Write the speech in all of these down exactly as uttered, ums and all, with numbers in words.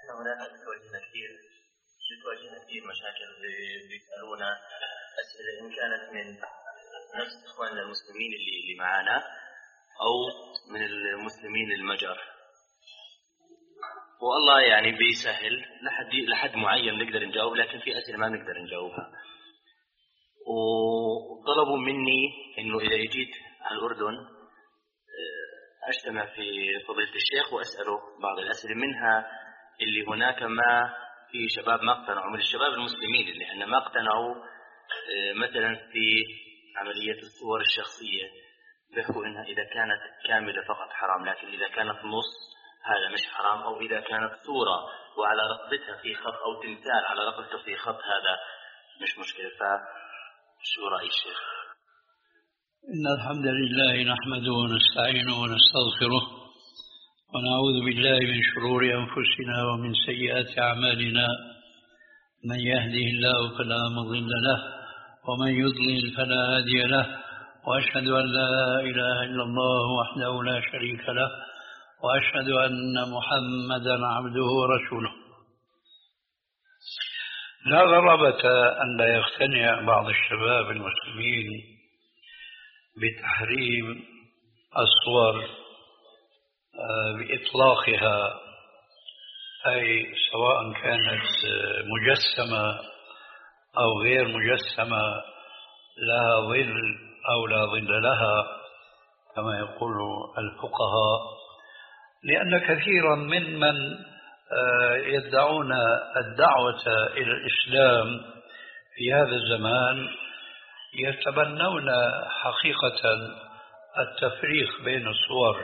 هناك تواجهنا كثير تواجهنا كثير مشاكل بيسألونا أسئلة إن كانت من نفس إخواننا المسلمين اللي اللي معانا أو من المسلمين المجر، والله يعني بيسهل لحد لحد معين نقدر نجاوب، لكن في أسئلة ما نقدر نجاوبها. وطلبوا مني إنه إذا جيت على الأردن أجتمع في فضيلة الشيخ وأسأله بعض الأسئلة، منها اللي هناك ما في شباب ما اقتنعوا من الشباب المسلمين اللي احنا ما اقتنعوا مثلا في عملية الصور الشخصية، بيحكوا إنها إذا كانت كاملة فقط حرام، لكن إذا كانت نص هذا مش حرام، أو إذا كانت صورة وعلى رقبتها في خط أو تمثال على رقبته في خط هذا مش مشكلة. فشو رأي الشيخ؟ إن الحمد لله نحمده ونستعينه ونستغفره ونعوذ بالله من شرور أنفسنا ومن سيئات أعمالنا، من يهده الله فلا مضل له ومن يضلل فلا هادي له، وأشهد أن لا إله إلا الله وحده لا شريك له، وأشهد أن محمدا عبده ورسوله. لا غرابة أن لا يقتنع بعض الشباب المسلمين بتحريم الصور بإطلاقها، أي سواء كانت مجسمة أو غير مجسمة، لها ظل أو لا ظل لها كما يقول الفقهاء، لأن كثيرا ممن يدعون الدعوة إلى الإسلام في هذا الزمان يتبنون حقيقة التفريق بين الصور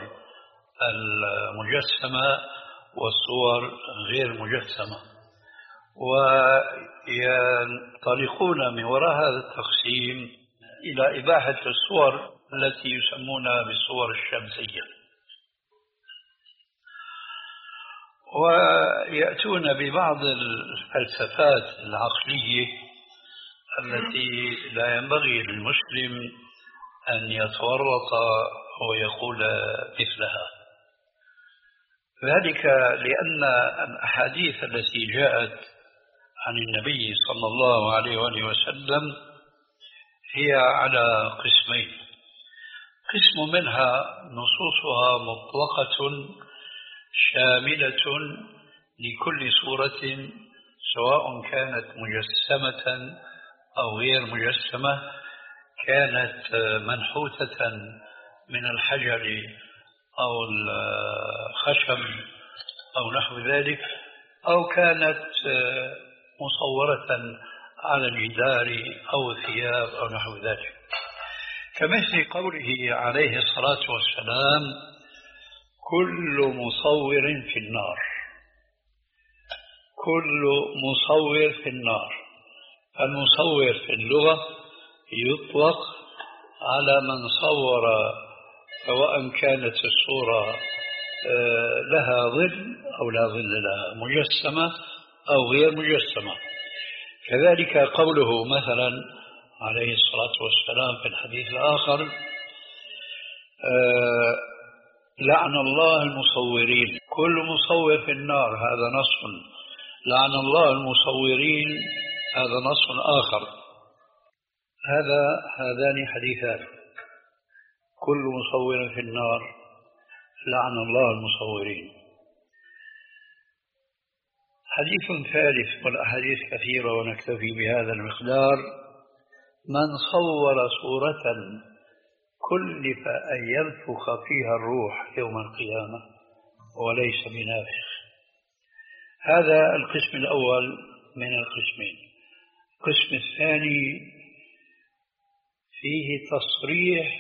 المجسمة والصور غير مجسمة، وينطلقون من وراء هذا التقسيم إلى إباحة الصور التي يسمونها بالصور الشمسية، ويأتون ببعض الفلسفات العقلية التي لا ينبغي للمسلم أن يتورط ويقول مثلها. ذلك لأن الأحاديث التي جاءت عن النبي صلى الله عليه وآله وسلم هي على قسمين: قسم منها نصوصها مطلقة شاملة لكل صورة سواء كانت مجسمة أو غير مجسمة، كانت منحوتة من الحجر أو الخشب أو نحو ذلك، أو كانت مصورة على الجدار أو الثياب أو نحو ذلك، كمثل قوله عليه الصلاة والسلام: كل مصور في النار. كل مصور في النار. المصور في اللغة يطلق على من صور سواء كانت الصورة لها ظل أو لا ظل لها، مجسمة أو غير مجسمة. كذلك قوله مثلا عليه الصلاة والسلام في الحديث الآخر: لعن الله المصورين. كل مصور في النار، هذا نص. لعن الله المصورين، هذا نص آخر. هذا هذان حديثان: كل مصور في النار، لعن الله المصورين. حديث ثالث، والأحاديث كثيرة ونكتفي بهذا المقدار: من صور صورة كلف أن ينفخ فيها الروح يوم القيامة وليس بنافخ. هذا القسم الأول من القسمين. القسم الثاني فيه تصريح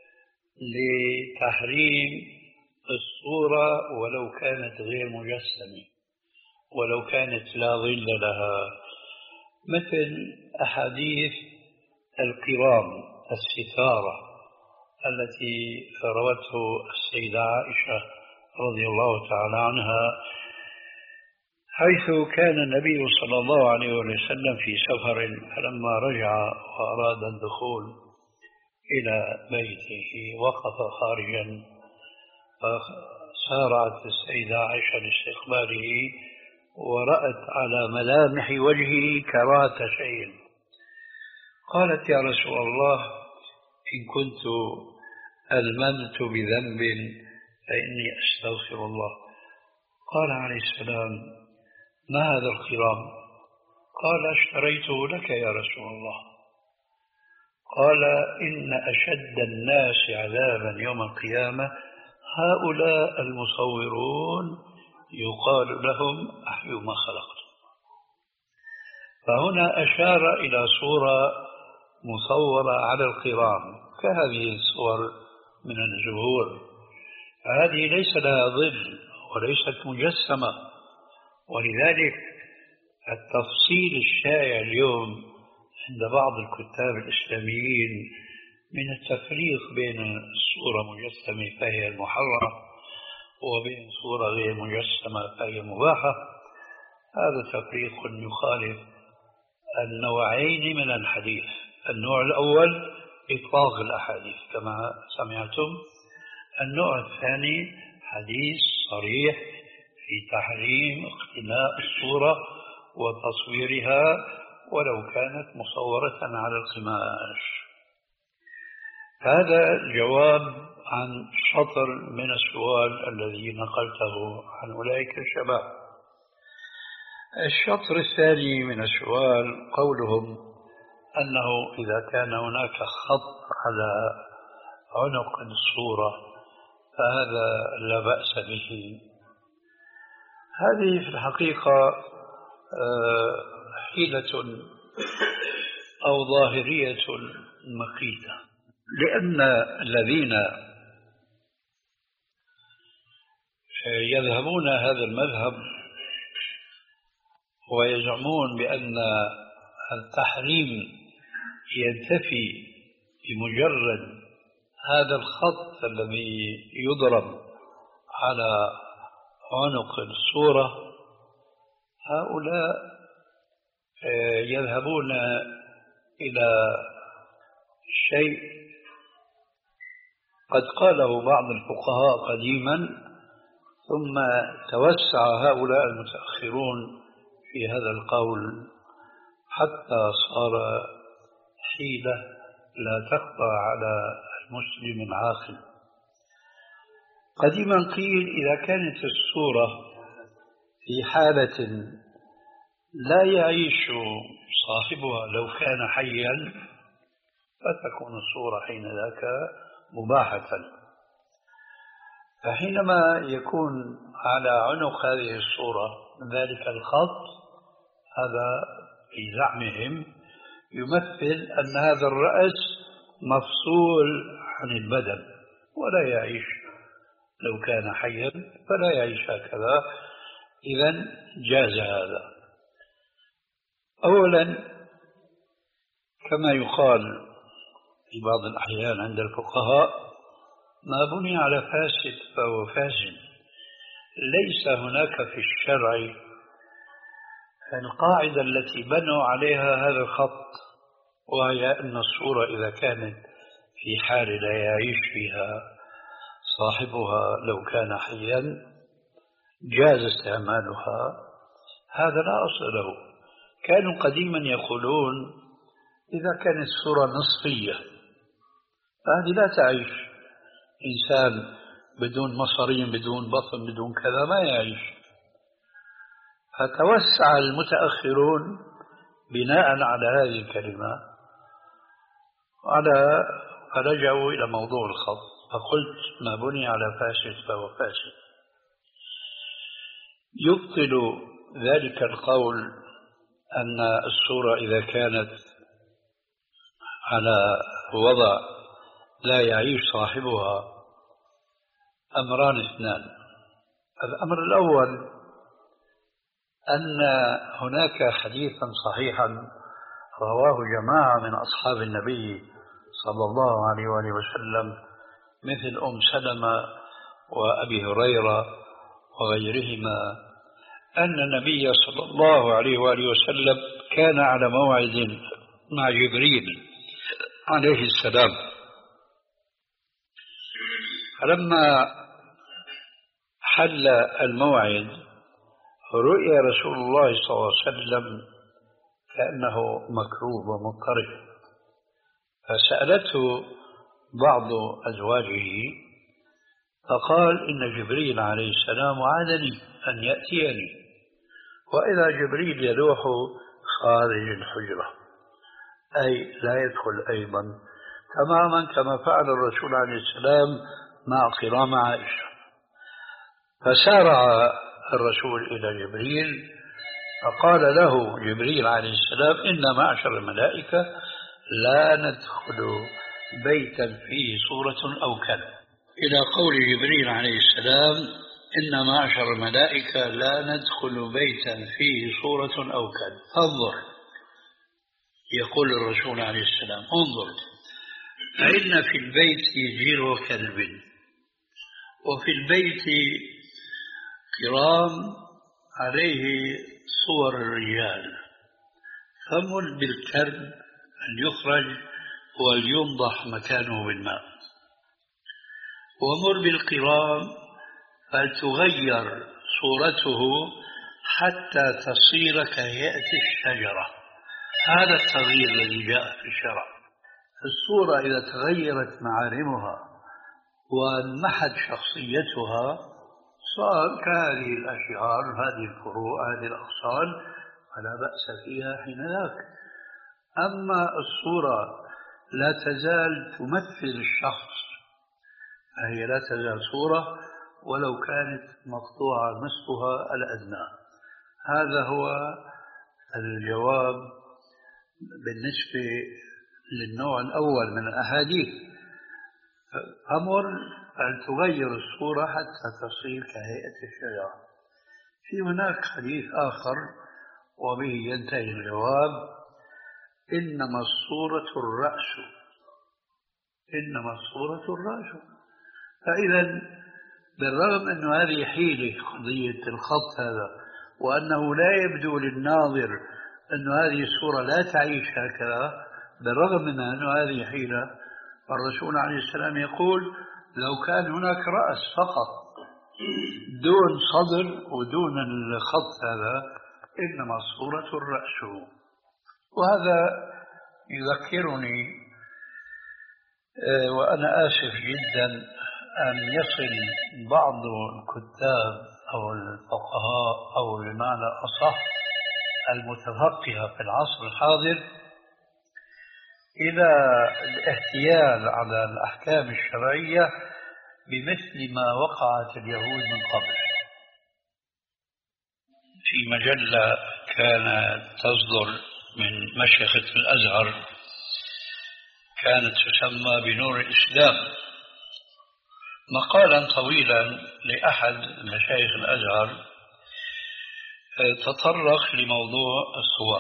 لتحريم الصورة ولو كانت غير مجسمة، ولو كانت لا ظل لها، مثل أحاديث القرام، الستارة التي روته السيدة عائشة رضي الله تعالى عنها، حيث كان النبي صلى الله عليه وسلم في سفر، فلما رجع وأراد الدخول إلى بيته وقف خارجا، فسارعت السيدة عائشة لاستقباله ورأت على ملامح وجهه كراهة شيء. قالت: يا رسول الله، إن كنت ألممت بذنب فإني أستغفر الله. قال عليه السلام: ما هذا الخرام؟ قال: اشتريته لك يا رسول الله. قال: إن أشد الناس عذابا يوم القيامة هؤلاء المصورون يقال لهم أحيوا ما خلقتم. فهنا أشار إلى صورة مصورة على الخرام كهذه الصور من الزهور، هذه ليس لها ظل وليست مجسمة. ولذلك التفصيل الشائع اليوم عند بعض الكتاب الإسلاميين من التفريق بين الصورة مجسمة فهي المحرمة وبين صورة غير مجسمة فهي مباحة، هذا تفريق يخالف النوعين من الحديث. النوع الأول إطلاق الأحاديث كما سمعتم، النوع الثاني حديث صريح في تحريم اقتناء الصورة وتصويرها ولو كانت مصورة على القماش. هذا الجواب عن شطر من السؤال الذي نقلته عن أولئك الشباب. الشطر الثاني من السؤال قولهم أنه إذا كان هناك خط على عنق الصورة فهذا لا بأس به. هذه في الحقيقة حيلة أو ظاهرية مقيتة، لأن الذين يذهبون هذا المذهب ويزعمون بأن التحريم ينتفي بمجرد هذا الخط الذي يضرب على عنق الصورة، هؤلاء يذهبون إلى شيء قد قاله بعض الفقهاء قديما، ثم توسع هؤلاء المتأخرون في هذا القول حتى صار حيلة لا تخفى على المسلم العاقل. قديما قيل إذا كانت الصورة في حالة لا يعيش صاحبها لو كان حيا فتكون الصورة حين ذاك مباحة. فحينما يكون على عنق هذه الصورة ذلك الخط، هذا في زعمهم يمثل أن هذا الرأس مفصول عن البدن ولا يعيش لو كان حيا، فلا يعيش هكذا. إذن جاز هذا. أولا كما يقال في بعض الأحيان عند الفقهاء: ما بني على فاسد فهو فاسد. ليس هناك في الشرع القاعدة التي بنوا عليها هذا الخط، وهي أن الصورة إذا كانت في حال لا يعيش فيها صاحبها لو كان حيا جاز استعمالها. هذا لا أصل له. كانوا قديما يقولون إذا كانت الصورة نصفية فهذه لا تعيش. إنسان بدون مصارين بدون بطن بدون كذا ما يعيش. فتوسع المتأخرون بناء على هذه الكلمة على فرجعوا إلى موضوع الخط، فقلت: ما بني على فاسد فهو فاسد. يبطل ذلك القول أن الصورة إذا كانت على وضع لا يعيش صاحبها أمران اثنان. الأمر الأول أن هناك حديثا صحيحا رواه جماعة من أصحاب النبي صلى الله عليه وآله وسلم مثل أم سلمة وأبي هريرة وغيرهما أن النبي صلى الله عليه وآله وسلم كان على موعد مع جبريل عليه السلام، فلما حل الموعد رؤيا رسول الله صلى الله عليه وسلم كأنه مكروب ومضطرب، فسألته بعض أزواجه فقال إن جبريل عليه السلام وعدني أن يأتيني، وإذا جبريل يلوح خارج الحجرة، أي لا يدخل أيضا، تماما كما فعل الرسول عليه السلام مع كرام عائشة. فسارع الرسول إلى جبريل فقال له جبريل عليه السلام إن معشر الملائكة لا ندخل بيتا فيه صورة أو كلب، إلى قول جبريل عليه السلام إن معشر الملائكة لا ندخل بيتا فيه صورة أو كلب. انظر، يقول الرسول عليه السلام انظر، فإن في البيت جير كلب، وفي البيت كرام عليه صور الرجال، فمل بالكلب أن يخرج ولينضح مكانه بالماء، ومر بالقرام فلتغير صورته حتى تصير كهيئة الشجرة. هذا التغيير الذي جاء في الشرع. الصورة إذا تغيرت معالمها وانمحت شخصيتها صار كهذه الأشعار، هذه الفروع، هذه الأغصان، فلا بأس فيها حينذاك. أما الصورة لا تزال تمثل الشخص، فهي لا تزال صورة ولو كانت مقطوعة نصفها الأدنى. هذا هو الجواب بالنسبة للنوع الأول من الأحاديث. أمر أن تغير الصورة حتى تصير كهيئة الشجرة. في هناك حديث آخر وبه ينتهي الجواب: إنما الصورة الرأس، إنما الصورة الرأس. فإذا بالرغم أن هذه حيلة قضية الخط هذا، وأنه لا يبدو للناظر أن هذه الصورة لا تعيش هكذا، بالرغم من أن هذه حيلة، فالرسول عليه السلام يقول لو كان هناك رأس فقط دون صدر ودون الخط هذا، إنما الصورة الرأس. وهذا يذكرني وأنا آسف جدا أن يصل بعض الكتاب أو الفقهاء أو بمعنى أصح المتفقهة في العصر الحاضر إلى الاحتيال على الأحكام الشرعية بمثل ما وقعت اليهود من قبل. في مجلة كانت تصدر من مشيخة الأزهر كانت تسمى بنور الإسلام، مقالا طويلا لأحد مشايخ الأزهر تطرق لموضوع الصور،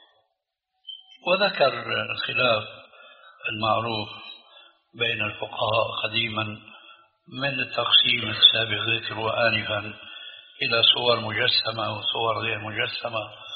وذكر الخلاف المعروف بين الفقهاء قديما من التقسيم السابق ذكره آنفا إلى صور مجسمة وصور غير مجسمة،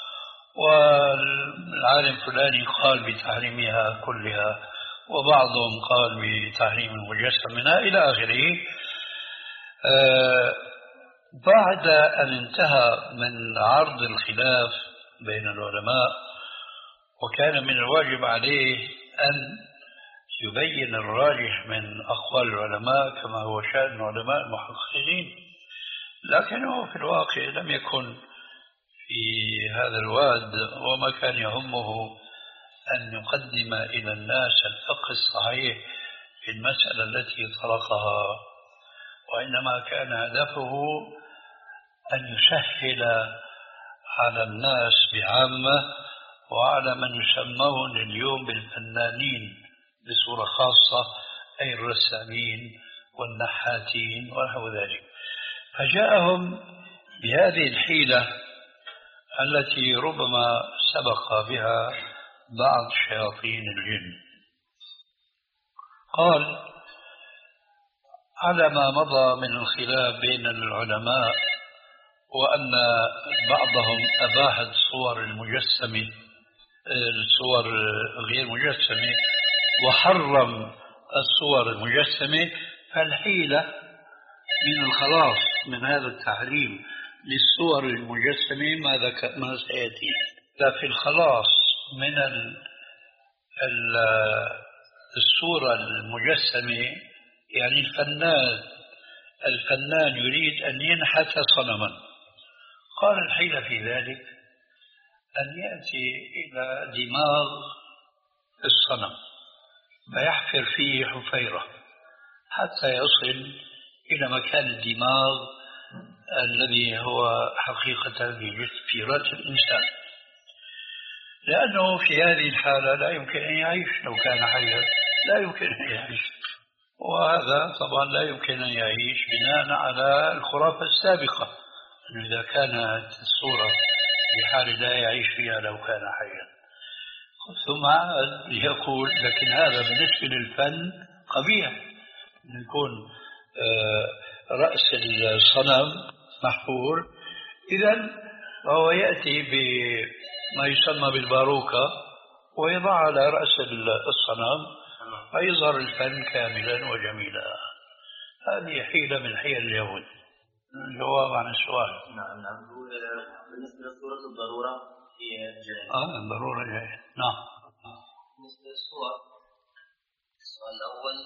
والعالم فلاني قال بتحريمها كلها وبعضهم قال بتحريم المجسم منها إلى آخره. آه بعد أن انتهى من عرض الخلاف بين العلماء، وكان من الواجب عليه أن يبين الراجح من أقوال العلماء كما هو شأن علماء المحققين، لكنه في الواقع لم يكن في هذا الواد، وما كان يهمه أن يقدم إلى الناس الفقه الصحيح في المسألة التي طرقها، وإنما كان هدفه أن يسهل على الناس بعامة وعلى من يسمون اليوم بالفنانين بصورة خاصة، أي الرسامين والنحاتين ونحو ذلك. فجاءهم بهذه الحيلة التي ربما سبق بها بعض شياطين الجن. قال: على ما مضى من الخلاف بين العلماء وأن بعضهم أباح الصور المجسمة الصور غير مجسمة وحرم الصور المجسمة، فالحيلة من الخلاص من هذا التحريم للصور المجسمة ما ذكر ما سيأتي. لكن خلاص من ال ال الصورة المجسمة، يعني الفنان الفنان يريد أن ينحت صنما، قال الحيلة في ذلك أن يأتي إلى دماغ الصنم فيحفر فيه حفيرة حتى يصل إلى مكان الدماغ الذي هو حقيقة في رأس الإنسان، لأنه في هذه الحالة لا يمكن أن يعيش. لو كان حيا لا يمكن أن يعيش، وهذا طبعا لا يمكن أن يعيش بناء على الخرافة السابقة أنه إذا كانت الصورة بحال لا يعيش فيها لو كان حيا. ثم عاد يقول لكن هذا بالنسبة للفن قبيح، أن يكون رأس الصنم محفور. إذن فهو يأتي بما يسمى بالباروكة ويضع على رأس الصنم فيظهر الفن كاملا وجميلا. هذه حيلة من حيل اليهود. الجواب عن السؤال. نعم نعم. بالنسبة لصورة الضرورة هي جاهزة. آه الضرورة جاهزة. نعم. بالنسبة للصور، السؤال الأول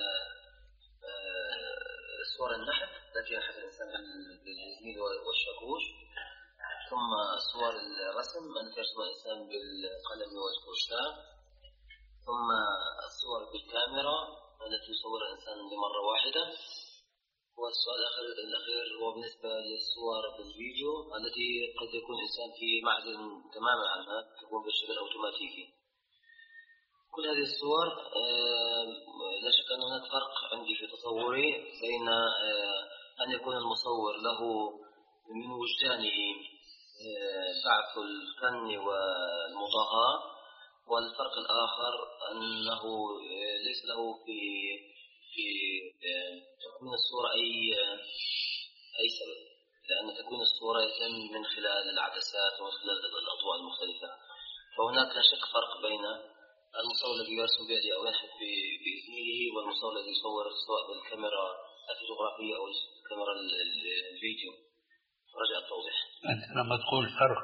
صور النحت التي ينحت الإنسان بالإزميل والشاكوش، ثم صور الرسم التي يرسم الإنسان بالقلم والفرشاة، ثم الصور بالكاميرا التي يصور الإنسان لمرة واحدة. والسؤال الأخير الأخير هو بالنسبة للصور بالفيديو التي قد يكون الإنسان في معزل تماما عنها، تكون بالشكل الأوتوماتيكي. كل هذه الصور لا شك أن هناك فرق عندي في تصوري بين أن يكون المصور له من وجدانه بعث الفن والمضاهاة، والفرق الآخر أنه ليس له في في تكوين الصورة أي أي سبب، لأن تكوين الصورة يتم من خلال العدسات ومن خلال الأضواء المختلفة. فهناك لا شك فرق بين المصور الذي يرسم بيده أو ينحت بإزميله والمصور الذي يصور سواء بالكاميرا الفوتوغرافية أو الكاميرا الفيديو. رجاء التوضيح. أنت لما تقول فرق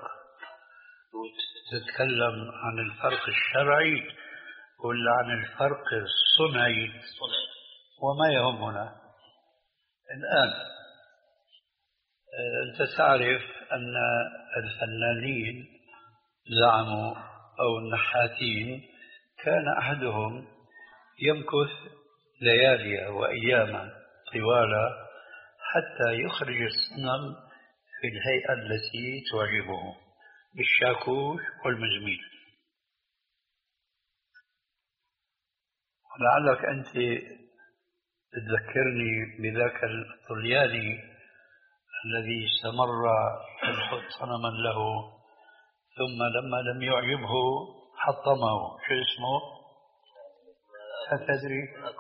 تتكلم عن الفرق الشرعي ولا عن الفرق الصنعي؟ الصنعي. وما يهمنا الآن أنت تعرف أن الفنانين زعموا أو النحاتين كان أحدهم يمكث ليالي وأياما طوال حتى يخرج الصنم في الهيئة التي تعجبه بالشاكوش والمزميل. ولعلك أنت تذكرني بذاك الطلياني الذي استمر ينحت صنما له ثم لما لم يعجبه حطمه. شو اسمه؟ هل تدري؟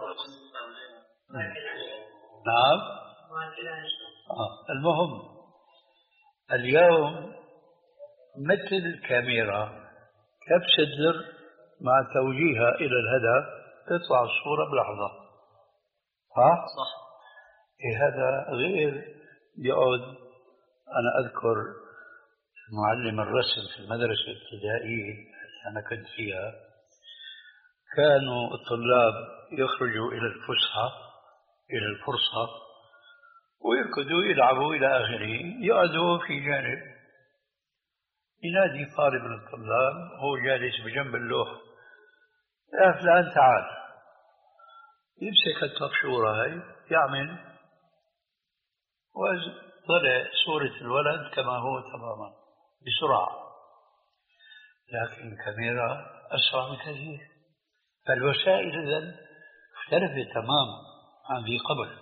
نعم. آه. المهم اليوم مثل الكاميرا كبسة زر مع توجيهها إلى الهدف تطلع الصورة بلحظة. ها؟ صح. إيه هذا غير يقعد. أنا أذكر معلم الرسم في المدرسة الابتدائية أنا كنت فيها، كانوا الطلاب يخرجوا إلى الفسحة إلى الفرصة ويركضوا يلعبوا إلى آخره، يقعدوا في جانب ينادي طالب من الطلاب هو جالس بجنب اللوح يا فلان تعال، يمسك الطبشورة هاي يعمل وطلع صورة الولد كما هو تماما بسرعة. لكن الكاميرا أسرع بكثير، فالوسائل إذن اختلفت تماما عن ذي قبل.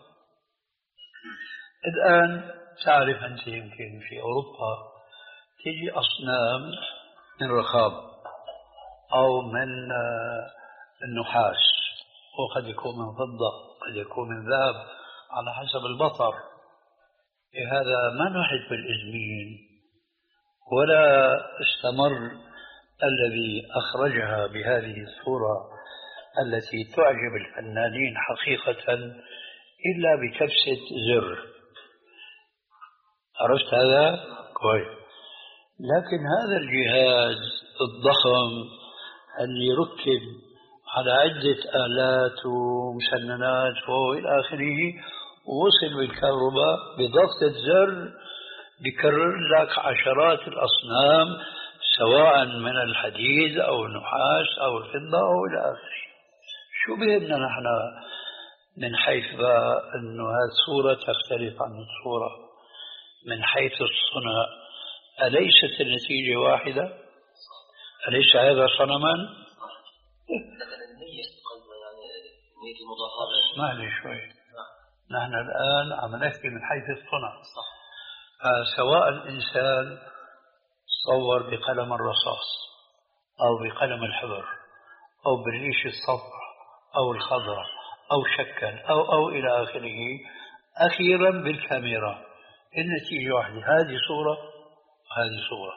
الآن تعرف أنت يمكن في أوروبا تجي أصنام من رخام أو من النحاس، وقد يكون من فضة قد يكون من ذهب على حسب البطر. هذا ما نحت بالإزميل ولا استمر الذي أخرجها بهذه الصورة التي تعجب الفنانين حقيقة إلا بكبسة زر. عرفت هذا؟ كويس. لكن هذا الجهاز الضخم اللي ركب على عدة آلات ومسننات وإلى آخره، ووصل بالكهرباء بضغطة زر بكرر لك عشرات الأصنام، سواء من الحديد أو النحاس أو الفضة أو إلى آخره. شو بهمنا نحن من حيث أنه هذه الصورة تختلف عن الصورة من حيث الصنع؟ أليست النتيجة واحدة؟ أليس هذا صنما؟ لكن النية يعني نية المضاهاة. اسمع لي شوي. نحن الآن عم نحكي من حيث الصنع. سواء الإنسان صور بقلم الرصاص أو بقلم الحبر أو بالريش الصفراء أو الخضراء أو شكل أو أو إلى آخره، أخيرا بالكاميرا النتيجة واحدة، هذه صورة وهذه صورة.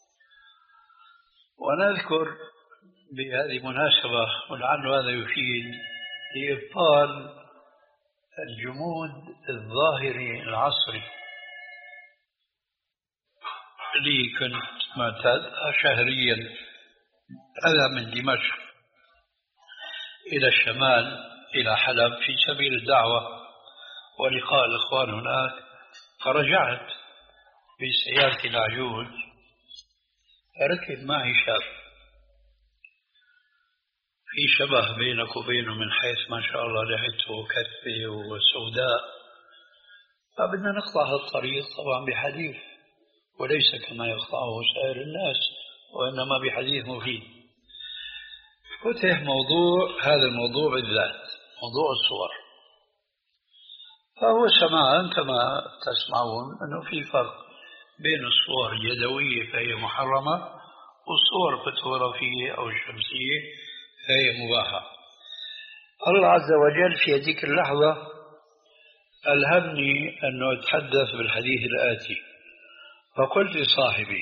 ونذكر بهذه مناسبة، ولعل هذا يفيد لإبطال الجمود الظاهري العصري اللي كنت معتاد شهريا أذهب من دمشق إلى الشمال إلى حلب في سبيل الدعوة ولقاء الإخوان هناك. فرجعت بسيارتي العجوز، ركب معي شاب في شبه بينك وبينه من حيث ما شاء الله لحيته كثبة وسوداء، فبدنا نقطع هالطريق طبعا بحديث، وليس كما يقطعه سائر الناس، وإنما بحديث مفيد. فتح موضوع هذا الموضوع بالذات، موضوع الصور. فهو سمعا كما تسمعون أنه في فرق بين الصور اليدوية فهي محرمة والصور الفوتوغرافية أو الشمسية فهي مباحة. الله عز وجل في هذيك اللحظة ألهمني أنه أتحدث بالحديث الآتي. فقلت لصاحبي: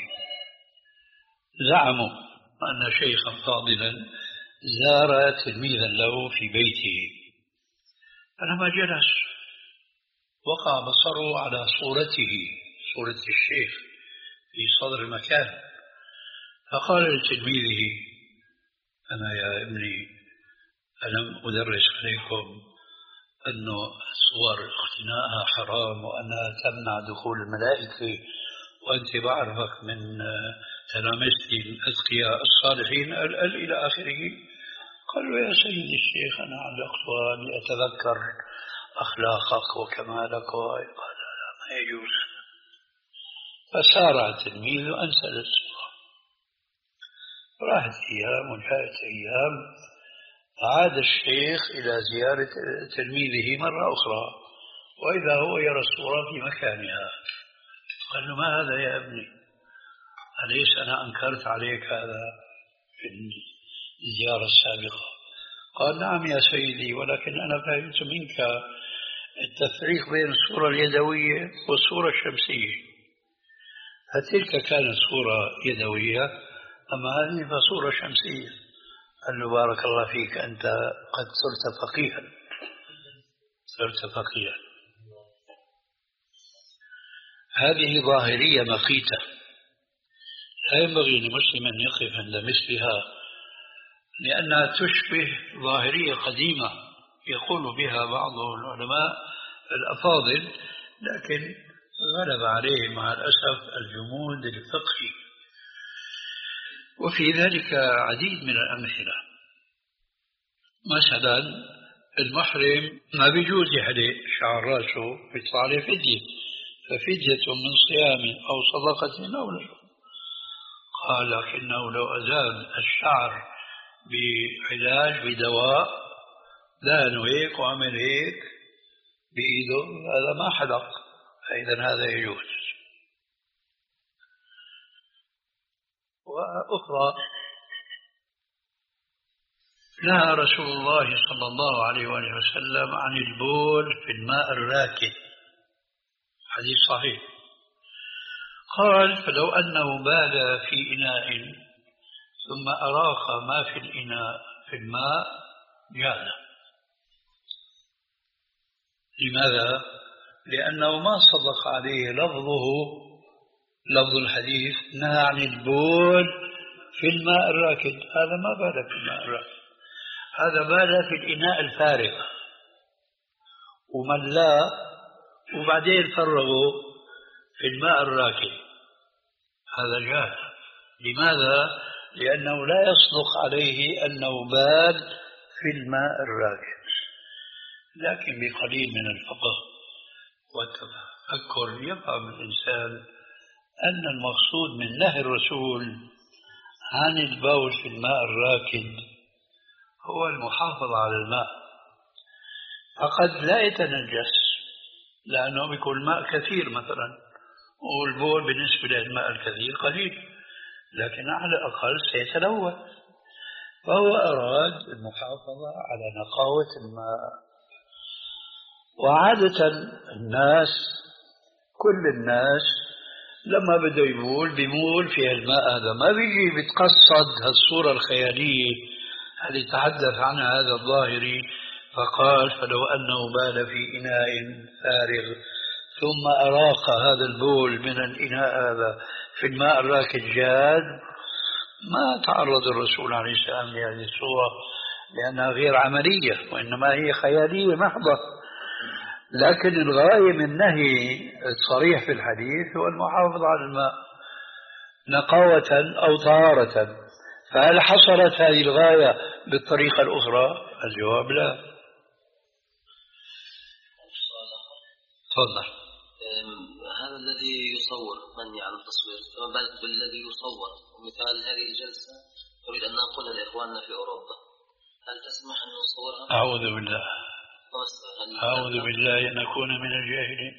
زعموا أن شيخا فاضلا زار تلميذا له في بيته، فلما جلس وقع بصره على صورته، صورة الشيخ في صدر المكان، فقال لتلميذه: أنا يا ابني ألم أدرس عليكم أن صور اقتناءها حرام وأنها تمنع دخول الملائكة، وأنت بعرفك من تلامذتي الأذكياء الصالحين ال إلى آخره. قال له: يا سيدي الشيخ أنا علقت لأتذكر أخلاقك وكمالك. قال: لا ما يجوز. فسارع التلميذ وأنسى الصور. راحت أيام وجاءت أيام، عاد الشيخ إلى زيارة تلميذه مرة أخرى، وإذا هو يرى الصورة في مكانها. قال له: ما هذا يا ابني؟ أليس أنا أنكرت عليك هذا في الزيارة السابقة؟ قال: نعم يا سيدي، ولكن أنا فهمت منك التفريق بين الصورة اليدوية والصورة الشمسية، فتلك كانت صورة يدوية، أما هذه فصورة شمسية. قال له: بارك الله فيك، أنت قد صرت فقيها، صرت فقيها. هذه ظاهرية مقيتة، لا ينبغي لمسلم أن يقف عند مثلها، لأنها تشبه ظاهرية قديمة يقول بها بعض العلماء الأفاضل، لكن غلب عليه مع الأسف الجمود الفقهي. وفي ذلك عديد من الأمثلة. مثلا المحرم ما بيجوز يحلق شعر راسه، يطلع عليه فدية، ففدية من صيام أو صدقة أو نسك. قال: لكنه لو أزال الشعر بعلاج بدواء، دهنه هيك وعمل هيك بإيده، هذا ما حلق، فإذا هذا يجوز. وأخرى: نهى رسول الله صلى الله عليه وآله وسلم عن البول في الماء الراكد، حديث صحيح. قال: فلو أنه بال في إناء ثم أراق ما في الإناء في الماء جاز. لماذا؟ لأنه ما صدق عليه لفظه لفظ الحديث نهى عن البول في الماء الراكد. هذا ما بال في الماء الراكد، هذا بال في الإناء الفارغ وملاه وبعدين فرغوا في الماء الراكد. هذا جاهل. لماذا؟ لأنه لا يصدق عليه أنه بال في الماء الراكد. لكن بقليل من الفقه والتفكر يفهم الإنسان أن المقصود من نهي الرسول عن البول في الماء الراكد هو المحافظة على الماء، فقد لا يتنجس لأنه بيكون الماء كثير مثلا، والبول بالنسبة للماء الكثير قليل، لكن على الأقل سيتلوث، فهو أراد المحافظة على نقاوة الماء. وعادة الناس كل الناس لما بده يبول بيمول في الماء هذا، ما بيجي بيتقصد هالصورة الخيالية التي تحدث عنها هذا الظاهري فقال فلو أنه بال في إناء فارغ ثم أراق هذا البول من الإناء هذا في الماء الراكد جاد. ما تعرض الرسول عليه السلام لهذه الصورة لأنها غير عملية وإنما هي خيالية محضة، لكن الغاية من نهي الصريح في الحديث هو المحافظة على الماء نقاوة أو طهارة. فهل حصلت هذه الغاية بالطريقة الأخرى؟ الجواب لا. تفضل. هذا الذي يصور منهي عن التصوير، فما بالك بالذي يصور؟ ومثال هذه الجلسة أريد أن نقولها لإخواننا في أوروبا، هل تسمح أن نصورها؟ أعوذ بالله أعوذ بالله أن أكون من الجاهلين.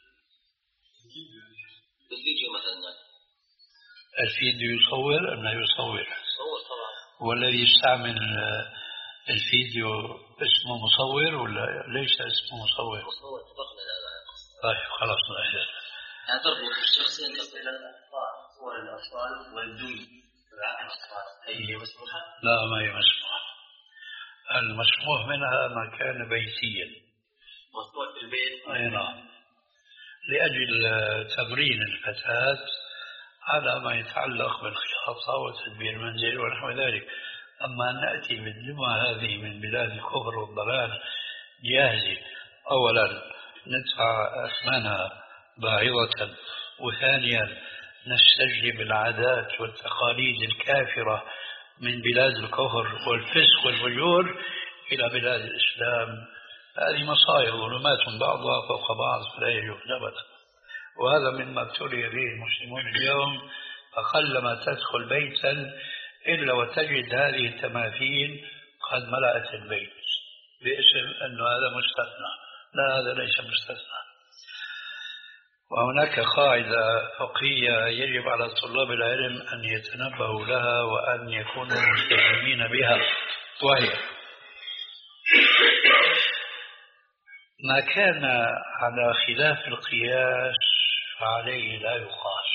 بالفيديو مثلا الفيديو يصور أم لا يصور؟ يصور طبعا. والذي يستعمل الفيديو اسمه مصور ولا ليس اسمه مصور؟ مصور اتفقنا. لا لا طيب خلاص لا إله. أعترف الشخصية تصل إلى الأطفال، صور الأطفال والدم تبع الأطفال هي مسموحة؟ لا ما هي مسموحة. المسموح منها ما كان بيتيا مسموح في البيت. أي نعم، لأجل تمرين الفتاة على ما يتعلق بالخياطة وتدبير المنزل ونحو ذلك. أما أن نأتي بالدمى هذه من بلاد الكفر والضلال جاهزة، أولا ندفع أثمانها باهظة، وثانيا نستجلب العادات والتقاليد الكافرة من بلاد الكفر والفسق والفجور إلى بلاد الإسلام. هذه مصائب ظلمات بعضها فوق بعض فلا يجوز أبدا، وهذا مما ابتلي به المسلمون اليوم. فقلما تدخل بيتا إلا وتجد هذه التماثيل قد ملأت البيت باسم أنه هذا مستثنى. لا، هذا ليس مستثنى. وهناك قاعدة فقهية يجب على طلاب العلم أن يتنبهوا لها وأن يكونوا ملتزمين بها، وهي ما كان على خلاف القياس فعليه لا يقاس.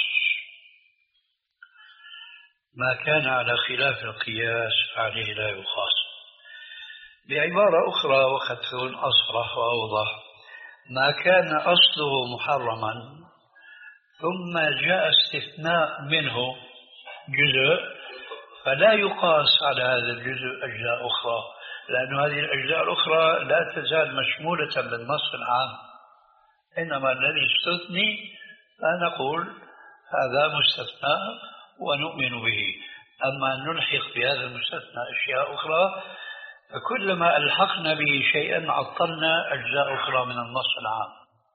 ما كان على خلاف القياس فعليه لا يقاس. بعبارة أخرى وقد تكون أصرح وأوضح، ما كان أصله محرما ثم جاء استثناء منه جزء فلا يقاس على هذا الجزء أجزاء أخرى، لأن هذه الأجزاء الأخرى لا تزال مشمولة بالنص العام، إنما الذي استثني فنقول هذا مستثنى ونؤمن به. أما أن نلحق بهذا المستثنى أشياء أخرى فكلما ألحقنا به شيئا عطلنا أجزاء أخرى من النص العام،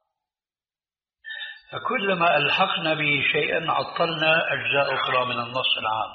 فكلما ألحقنا به شيئا عطلنا أجزاء أخرى من النص العام.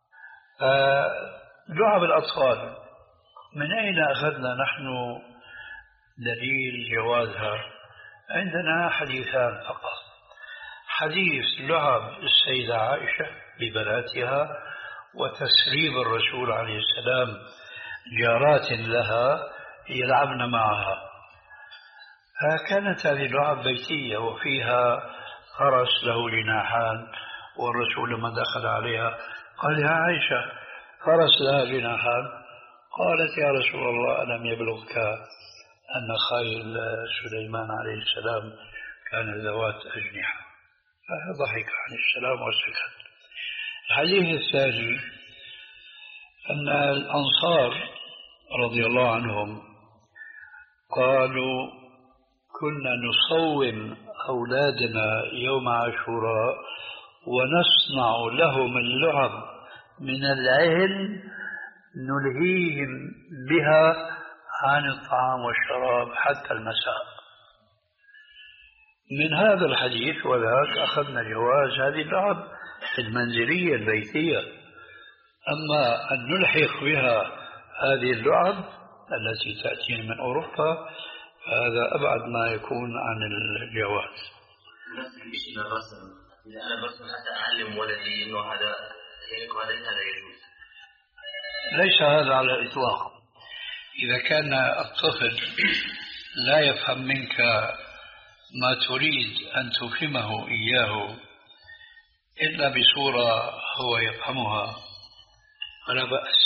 لعب الأطفال من أين أخذنا نحن دليل جوازها؟ عندنا حديثان فقط. حديث لعب السيدة عائشة ببناتها وتسريب الرسول عليه السلام جارات لها يلعبن معها. كانت هذه اللعب بيتية وفيها فرس له جناحان، والرسول لما دخل عليها قال يا عائشة فرس لها جناحان، قالت يا رسول الله ألم يبلغك أن خيل سليمان عليه السلام كان ذوات أجنحة، فضحك عن السلام وسكت. الحديث الثاني أن الأنصار رضي الله عنهم قالوا كنا نصوم أولادنا يوم عاشوراء ونصنع لهم اللعب من العهن نلهيهم بها عن الطعام والشراب حتى المساء. من هذا الحديث وذاك أخذنا جواز هذه اللعب المنزلية البيتية. أما أن نلحق بها هذه اللعب التي تأتينا من أوروبا هذا أبعد ما يكون عن الجواز. نفس الشيء الرسم، إذا أنا برسم حتى أعلم ولدي إنه هذا هذا يجوز. ليس هذا على الإطلاق. إذا كان الطفل لا يفهم منك ما تريد أن تفهمه إياه إلا بصورة هو يفهمها فلا بأس،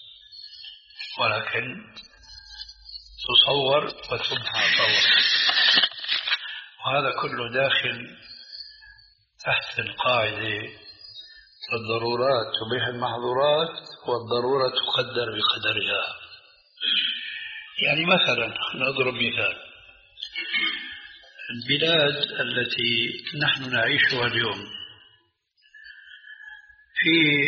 ولكن تصور وتمحى فورا. وهذا كله داخل تحت القاعدة الضرورات تبيح المحظورات والضرورة تقدر بقدرها. يعني مثلا نضرب مثال، البلاد التي نحن نعيشها اليوم في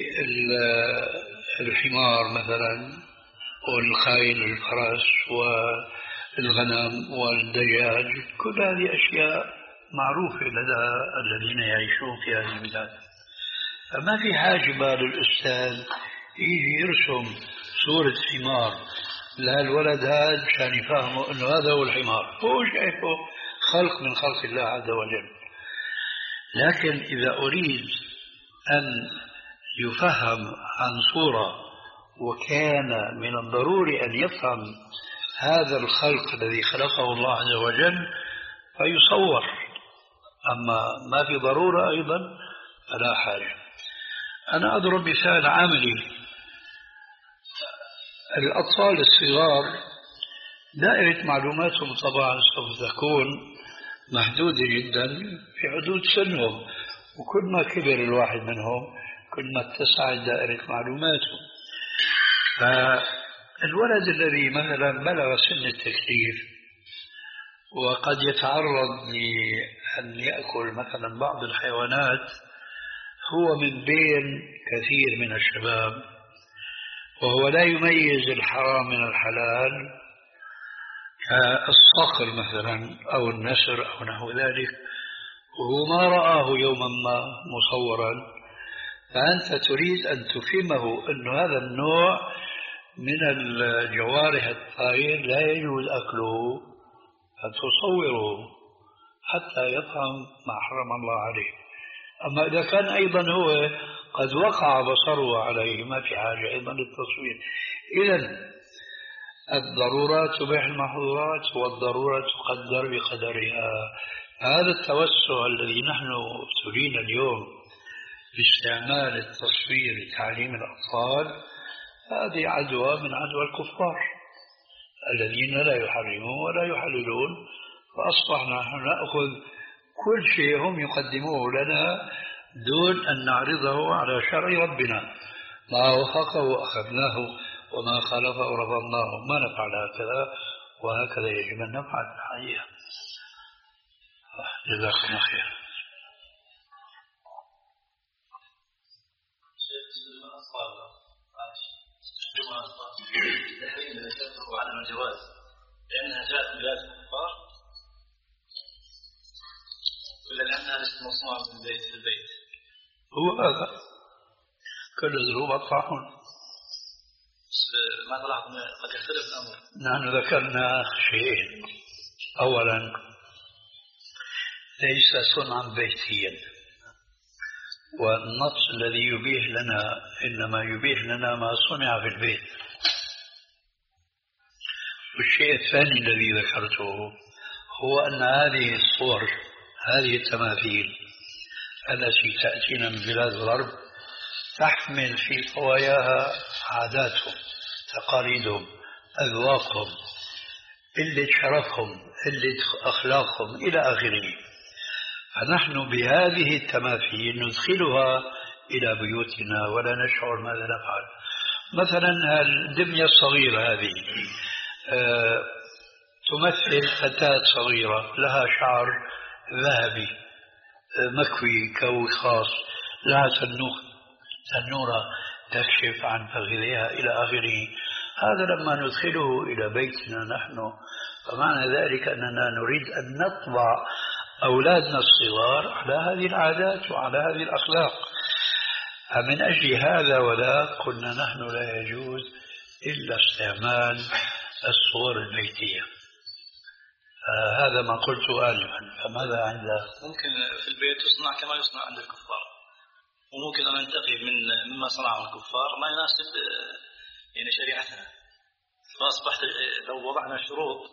الحمار مثلا والخيل الفرس والغنم والدجاج، كل هذه أشياء معروفة لدى الذين يعيشون في هذه البلاد. فما في حاجة بال الأستاذ يجي يرسم صورة حمار لا الولد هذا عشان يفهمه أنه هذا هو الحمار، هو شايفه خلق من خلق الله عز وجل. لكن إذا أريد أن يفهم عن صورة وكان من الضروري أن يفهم هذا الخلق الذي خلقه الله عز وجل فيصور، أما ما في ضرورة أيضا فلا حاجة. أنا أضرب مثال عملي. الأطفال الصغار دائرة معلوماتهم طبعا سوف تكون محدودة جدا في حدود سنهم، وكل ما كبر الواحد منهم كل ما اتسعت دائرة معلوماته. فالولد الذي مثلا بلغ سن التكليف وقد يتعرض لأن يأكل مثلا بعض الحيوانات هو من بين كثير من الشباب وهو لا يميز الحرام من الحلال كالصقر مثلا أو النسر أو نحو ذلك، وهو ما رآه يوما ما مصورا، فأنت تريد أن تفهمه أن هذا النوع من الجوارح الطائر لا يجوز أكله، فتصوره حتى يفهم ما حرم الله عليه. أما إذا كان أيضا هو قد وقع بصره عليه ما في حاجة أيضا للتصوير. إذن الضرورات تبيح المحظورات والضرورة تقدر بقدرها. هذا التوسع الذي نحن ابتلينا اليوم باستعمال التصوير لتعليم الأطفال هذه عدوى من عدوى الكفار الذين لا يحرمون ولا يحللون، فأصبحنا نحن نأخذ كل شيء هم يقدموه لنا دون أن نعرضه على شرع ربنا. ما وفقه أخذناه وما خالفه رفضناه. ما نفعل هكذا، وهكذا يجب أن نفعل الحقيقة. جزاكم خير. وعدم الجواز لأنها جاءت من بلاد الكفار ولا لأنها ليست مصنوعة من بيت البيت؟ هو هذا كل ذنوب الطاعون. ما طلعت قد يختلف الأمر. نحن ذكرنا شيئين. أولا ليس صنعا بيتيا، والنص الذي يبيح لنا إنما يبيح لنا ما صنع في البيت. والشيء الثاني الذي ذكرته هو أن هذه الصور هذه التماثيل التي تأتينا من بلاد الغرب تحمل في طواياها عاداتهم، تقاليدهم، أذواقهم. قلة شرفهم، قلة أخلاقهم إلى آخره. فنحن بهذه التماثيل ندخلها إلى بيوتنا ولا نشعر ماذا نفعل. مثلا الدمية الصغيرة هذه أه تمثل فتاة صغيرة لها شعر ذهبي مكوي كوي خاص، لها تنورة تكشف عن فخذها إلى آخره. هذا لما ندخله إلى بيتنا نحن، فمعنى ذلك أننا نريد أن نطبع أولادنا الصغار على هذه العادات وعلى هذه الأخلاق. من أجل هذا ولا قلنا نحن لا يجوز إلا استعمال الصور البيتية. هذا ما قلته آنفا. فماذا عند ممكن في البيت يصنع كما يصنع عند الكفار، وممكن أن ننتقي من مما صنعه الكفار ما يناسب يعني شريعتنا. فأصبحت لو وضعنا شروط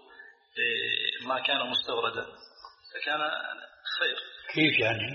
ما كان مستوردا فكان خير. كيف يعني؟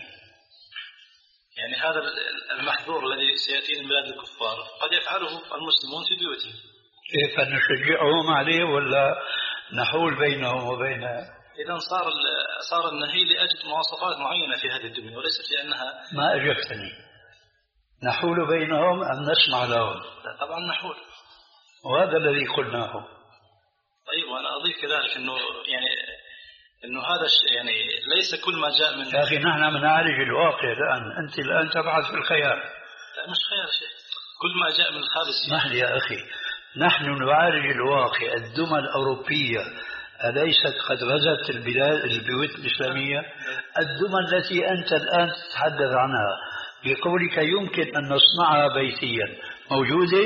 يعني هذا المحظور الذي سيأتي من بلاد الكفار قد يفعله المسلمون في بيوتهم. كيف نشجعهم عليه ولا نحول بينهم وبين؟ إذا صار صار النهي لأجل مواصفات معينة في هذه الدنيا وليست لأنها. ما أجبتني. نحول بينهم أم نسمع لهم؟ لا طبعا نحول، وهذا الذي قلناه. طيب وأنا أضيف كذلك أنه يعني أنه هذا يعني ليس كل ما جاء من. يا أخي نحن بنعالج الواقع الآن، أنت الآن تبحث في الخيال. لا مش خيال شيء، كل ما جاء من الخارج. اسمح لي يا أخي، نحن نعالج الواقع. الدول الأوروبية أليست قد غزت البلاد البيوت الإسلامية؟ الدول التي أنت الآن تتحدث عنها بقولك يمكن أن نصنعها بيتيا موجودة؟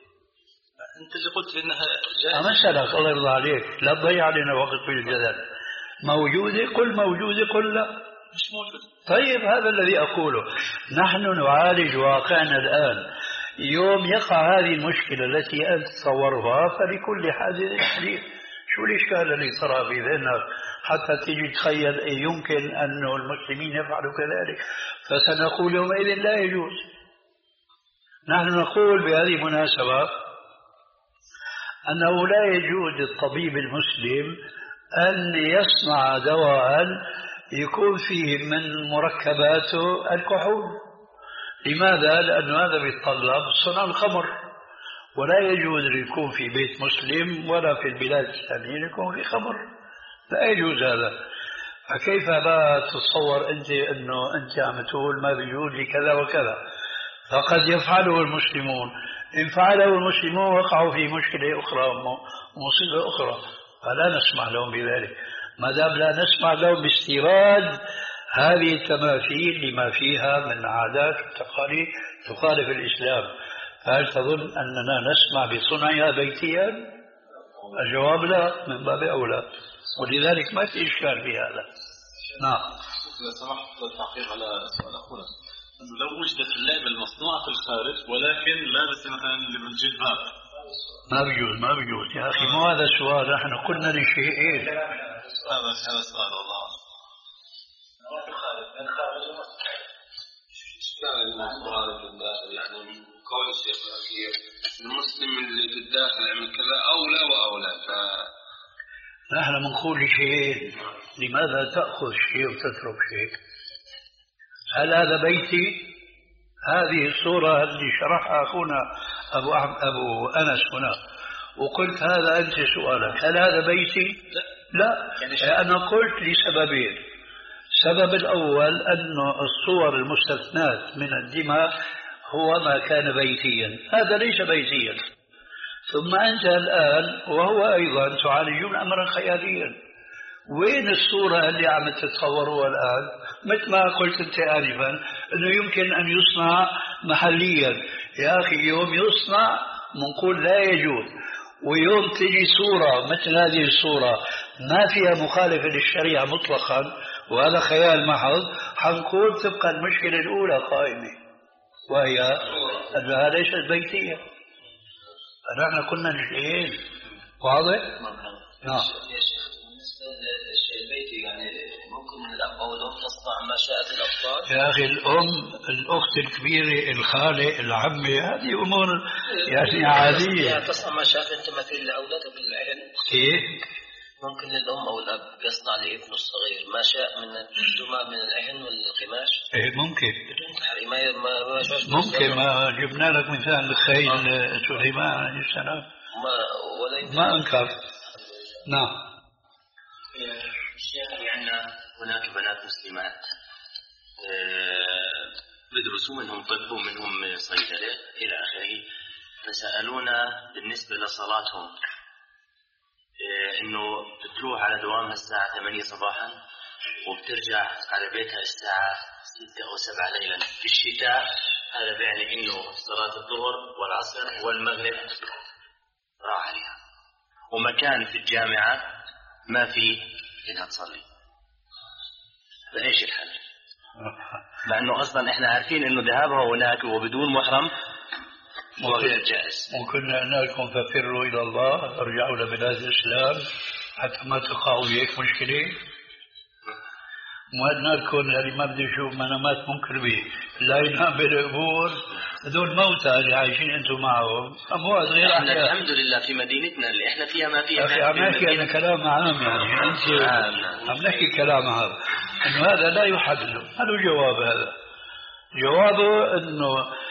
أنت اللي قلت إنها جائزة. أمثلك الله يرضى عليك، لا تضيع علينا وقت في الجدل. موجودة؟ قل موجودة، قل لا مش موجودة. طيب هذا الذي أقوله. نحن نعالج واقعنا الآن. يوم يقع هذه المشكلة التي أنت تصورها فلكل حادث حديث. شو الإشكال الذي صار في ذهنك حتى تيجي تخيل يمكن أن المسلمين يفعلوا كذلك؟ فسنقول يومئذ لا يجوز. نحن نقول بهذه المناسبة أنه لا يجوز للطبيب المسلم أن يصنع دواء يكون فيه من مركباته الكحول. لماذا؟ لأن هذا بيتطلب صنع الخمر، ولا يجوز يكون في بيت مسلم ولا في البلاد الإسلامية يكون في خمر، لا يجوز هذا. فكيف لا تتصور أنت أنه أنت عم تقول ما بيجوز لكذا وكذا؟ فقد يفعله المسلمون، إن فعله المسلمون وقعوا في مشكلة أخرى ومصيبة أخرى، فلا نسمع لهم بذلك. ما دام لا نسمع لهم باستيراد هذه التماثيل لما فيها من عادات وتقاليد تخالف الإسلام، فهل تظن أننا نسمع بصنعها بيتيا؟ الجواب لا، من باب أولى. ولذلك ما في إشكال في هذا. نعم. إذا سمحت التعقيب على سؤال أخونا، أنه لو وجدت اللعبة المصنوعة في الخارج ولكن لابسة مثلا بالجلباب ما بيجوز ما بيجوز يا أخي، مو هذا السؤال. نحن قلنا لشيئين. هذا هذا السؤال والله. إشكال الموضوع هذا بالداخل، يعني قول الشيخ الأخير المسلم اللي بالداخل يعمل كذا أولى وأولى. ف نحن بنقول لشيئين، لماذا تأخذ شيء وتترك شيء؟ هل هذا بيتي؟ هذه الصورة اللي شرحها أخونا أبو أبو أنس هنا، وقلت هذا أنت سؤالك، هل هذا بيتي؟ لا, لا. يعني أنا قلت لسببين. السبب الأول أن الصور المستثنات من الدماء هو ما كان بيتيا، هذا ليس بيتيا. ثم أنت الآن وهو أيضا تعالجون أمرا خياليا. وين الصورة اللي عم تتصوروها الآن؟ مثل ما قلت أنت آنفا أنه يمكن أن يصنع محليا. يا أخي يوم يصنع منقول لا يجوز، ويوم تجي صورة مثل هذه الصورة ما فيها مخالفة للشريعة مطلقا وهذا خيال محض، حنقول تبقى المشكلة الأولى قائمة وهي أنها ليست بيتية. فنحن كنا نشيئين. واضح؟ نعم. يا شيخ بالنسبة للشيء البيتي يعني ممكن الأب أو الأم تصنع ما شاءت الأطفال. يا أخي الأم، الأخت الكبيرة، الخالة، العمة، هذه أمور يعني عادية. تصنع ما شاءت. أنت مثل أولادها بالعين. كيف؟ ممكن للأم أو الأب يصنع لابنه الصغير ما شاء من الجماع من العهن والقماش؟ إيه ممكن ما ما ممكن ما جبنا لك مثال الخيل سليمان عليه السلام ما ولا ما أنكر. نعم. الشيخ عندنا هناك بنات مسلمات بدرسوا منهم طب ومنهم صيدلة إلى آخره، فسألونا بالنسبة لصلاتهم إنه بتروح على دوامها الساعة ثمانية صباحا وبترجع على بيتها الساعة ستة أو سبعة ليلا في الشتاء. هذا يعني إنه صلاة الظهر والعصر والمغرب راح عليها، ومكان في الجامعة ما في إنها تصلي، فإيش الحل؟ لأنه أصلا إحنا عارفين إنه ذهابها هناك وبدون محرم هو غير جائز. وكنا لكم ففروا إلى الله، ارجعوا لبلاد الإسلام حتى ما تقعوا هيك مشكلة. وأدنا لكم اللي ما بده يشوف منامات منكر به لا ينام بالقبور، هذول موتى اللي عايشين أنتم معهم أموات غير احنا الحمد لله في مدينتنا اللي إحنا فيها ما فيها. أخي عم نحكي أنا كلام عام، يعني أنت عم نحكي كلام عام إنه هذا لا يحدد. هذا جواب، هذا جوابه إنه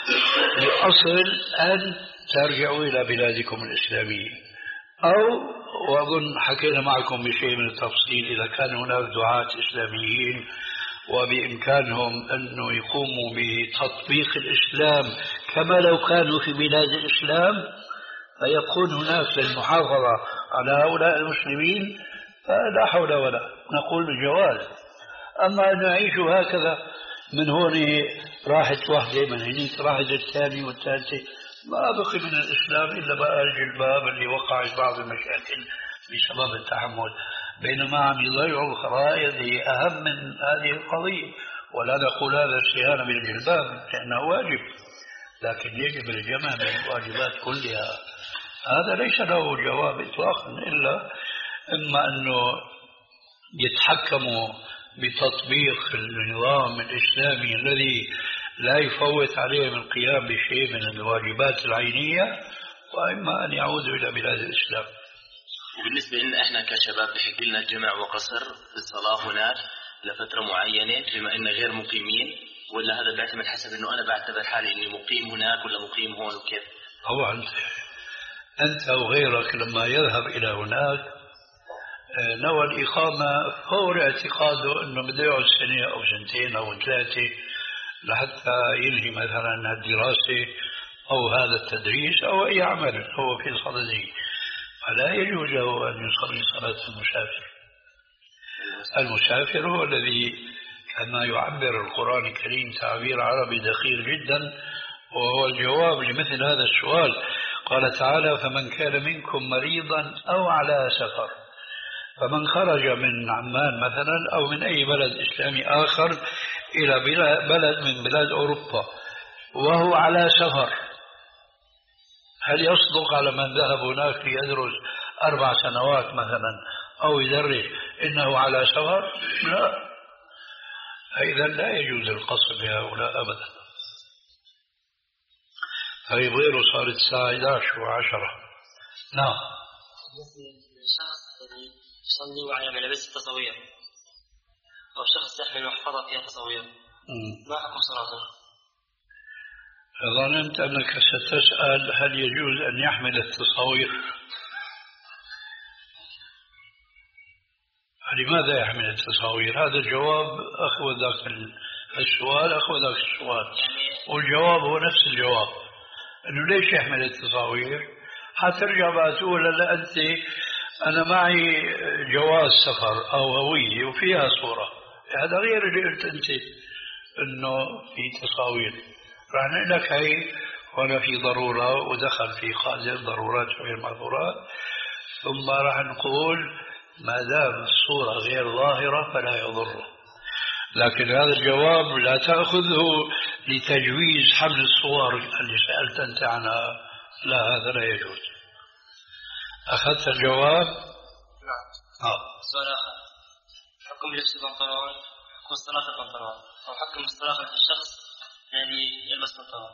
الأصل أن ترجعوا إلى بلادكم الإسلامية، أو وأظن حكينا معكم بشيء من التفصيل إذا كان هناك دعاة إسلاميين وبإمكانهم أنه يقوموا بتطبيق الإسلام كما لو كانوا في بلاد الإسلام، فيكون هناك للمحافظة على هؤلاء المسلمين، فلا حول ولا نقول بالجواز. أما أن نعيش هكذا من هون راحت واحدة من هنيك راحت الثاني والثالثة، ما بقي من الإسلام إلا بقى الجلباب اللي وقعت بعض المشاكل بسبب التحمل، بينما عم يضيعوا الخرائط هي أهم من هذه القضية. ولا نقول هذا استهانة بالجلباب لأنه واجب، لكن يجب الجمع من الواجبات كلها. هذا ليس له جواب إطلاقا، إلا إما أنه يتحكموا بتطبيق النظام الإسلامي الذي لا يفوت عليهم القيام بشيء من الواجبات العينية، وإما أن يعودوا إلى بلاد الإسلام. وبالنسبة لنا إحنا كشباب بحق لنا الجمع وقصر الصلاة هناك لفترة معينة بما إن غير مقيمين، ولا هذا بيعتمد حسب إنه أنا بعتبر حالي إني مقيم هناك ولا مقيم هون وكيف؟ طبعا أنت وغيرك لما يذهب إلى هناك نوى الإقامة فور اعتقاده أنه بده يقعد سنة أو سنتين أو ثلاثة لحتى ينهي مثلا الدراسة أو هذا التدريس أو أي عمل هو في صدده، فلا يجوز له أن يصلي صلاة المسافر. المسافر هو الذي كما يعبر القرآن الكريم تعبير عربي دقيق جدا، وهو الجواب لمثل هذا السؤال. قال تعالى: فمن كان منكم مريضا أو على سفر. فمن خرج من عمان مثلا أو من أي بلد إسلامي آخر إلى بلد من بلاد أوروبا وهو على سفر، هل يصدق على من ذهب هناك ليدرس أربع سنوات مثلا أو يدرس إنه على سفر؟ لا، إذا لا يجوز القصر بهؤلاء أبدا. طيب غيره صارت الساعة إحدى عشر وعشرة. نعم. الشخص الذي يصلي وعلى ملابس التصوير أو شخص يحمل محفظة فيها تصوير، ما حكم صلاته؟ ظننت أنك ستسأل هل يجوز أن يحمل التصاوير. لماذا يحمل التصاوير؟ هذا الجواب أخوة ذاك السؤال أخوة ذاك السؤال، والجواب هو نفس الجواب، أنه ليش يحمل التصاوير؟ حترجع بقى تقول لا أنت أنا معي جواز سفر أو هوية وفيها صورة، هذا غير اللي قلت أنت أنه في تصاوير. راح نقول لك هي هنا في ضرورة ودخل في قاعدة ضرورات غير محظورات، ثم راح نقول ما دام الصورة غير ظاهرة فلا يضره. لكن هذا الجواب لا تأخذه لتجويز حمل الصور اللي سألت أنت عنها، لا هذا لا يجوز. أخذت الجواب؟ نعم. آه. سؤال آخر: حكم لبس البنطلون، حكم الصلاة في البنطلون، أو حكم الصلاة في الشخص الذي يلبس بنطلون.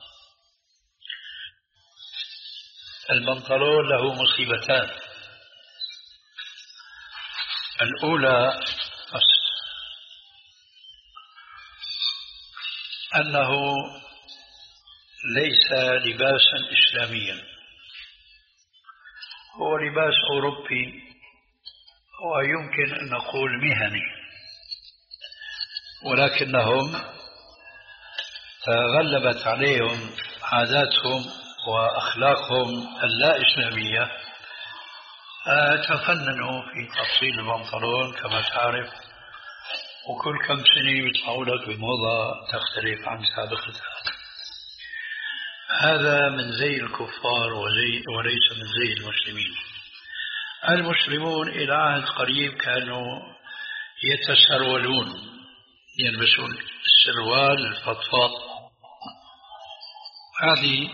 البنطلون له مصيبتان. الأولى أنه ليس لباسا إسلاميا، هو لباس أوروبي ويمكن أن نقول مهني، ولكنهم تغلبت عليهم عاداتهم وأخلاقهم اللا إسلامية، تفننوا في تفصيل البنطلون كما تعرف، وكل كم سنة يطلعوا لك بموضة تختلف عن سابقتها. هذا من زي الكفار وزي وليس من زي المسلمين. المسلمون إلى عهد قريب كانوا يتسرولون، يلبسون السروال الفضفاض. هذه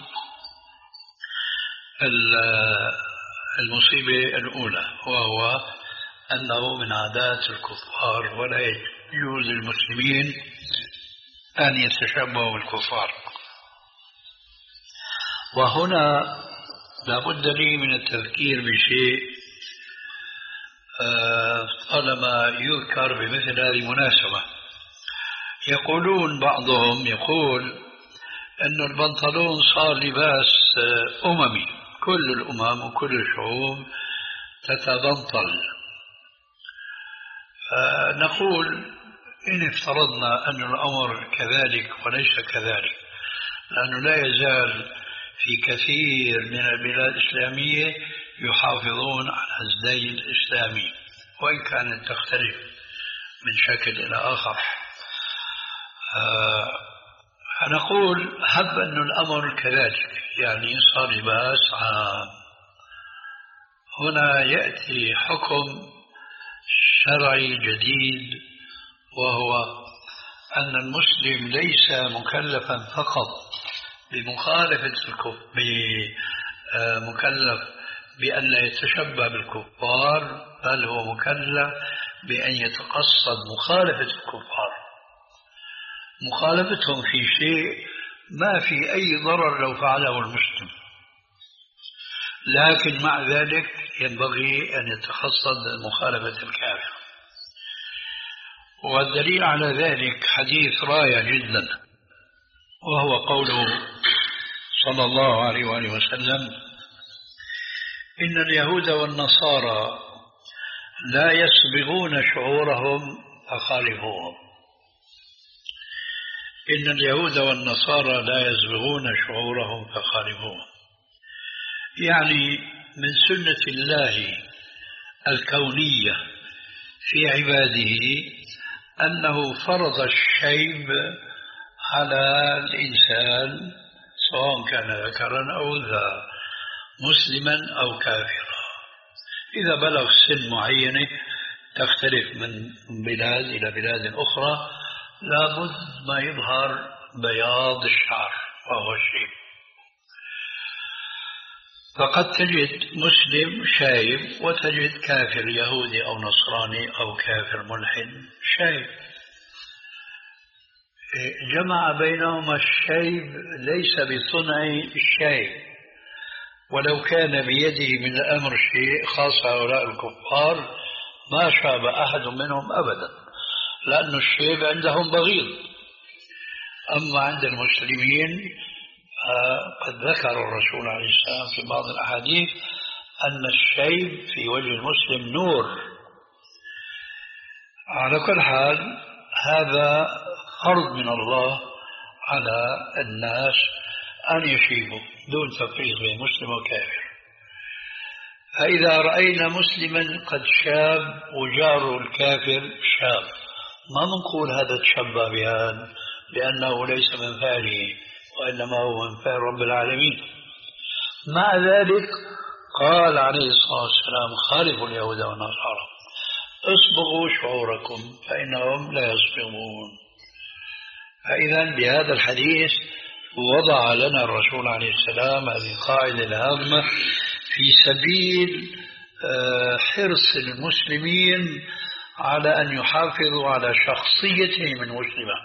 المصيبة الأولى، وهو أنه من عادات الكفار ولا يجوز للمسلمين أن يتشبهوا بالكفار. وهنا لابد لي من التذكير بشيء طالما يذكر بمثل هذه المناسبة. يقولون بعضهم يقول أن البنطلون صار لباس أممي، كل الأمم وكل الشعوب تتبنطل. نقول إن افترضنا أن الأمر كذلك وليس كذلك، لأنه لا يزال في كثير من البلاد الإسلامية يحافظون على الزي الإسلامي وإن كانت تختلف من شكل إلى آخر. فنقول هب أن الأمر كذلك، يعني صار لباس عام. هنا يأتي حكم شرعي جديد، وهو أن المسلم ليس مكلفا فقط بمخالفة الكفر، مكلف بأن لا يتشبه بالكفار، بل هو مكلف بأن يتقصد مخالفة الكفار، مخالفتهم في شيء ما في أي ضرر لو فعله المسلم، لكن مع ذلك ينبغي أن يتقصد مخالفة الكافر. والدليل على ذلك حديث رائع جدا، وهو قوله صلى الله عليه وآله وسلم: إن اليهود والنصارى لا يسبغون شعورهم فخالفوهم. إن اليهود والنصارى لا يسبغون شعورهم فخالفوهم، يعني من سنة الله الكونية في عباده أنه فرض الشيب على الإنسان سواء كان ذكرا أو أنثى، مسلما أو كافرا. إذا بلغ سن معينة تختلف من بلاد إلى بلاد أخرى، لابد ما يظهر بياض الشعر وهو الشيب. فقد تجد مسلم شايب وتجد كافر يهودي أو نصراني أو كافر ملحد شايب. جمع بينهما الشيب ليس بصنع الشيب، ولو كان بيده من الأمر شيء، خاص هؤلاء الكفار ما شاب أحد منهم أبدا، لأن الشيب عندهم بغيض. أما عند المسلمين قد ذكر الرسول عليه السلام في بعض الأحاديث أن الشيب في وجه المسلم نور. على كل حال هذا فرض من الله على الناس أن يشيبوا دون تفريق بين مسلم وكافر. فإذا رأينا مسلما قد شاب وجاره الكافر شاب، ما نقول هذا تشبه بهذا لأنه ليس من فعله، وإنما هو من فعل رب العالمين. مع ذلك قال عليه الصلاة والسلام: خالفوا اليهود والنصارى، اصبغوا شعوركم فإنهم لا يصبغون. فإذا بهذا الحديث وضع لنا الرسول عليه السلام هذه القاعدة الهامة في سبيل حرص المسلمين على أن يحافظوا على شخصيتهم المسلمة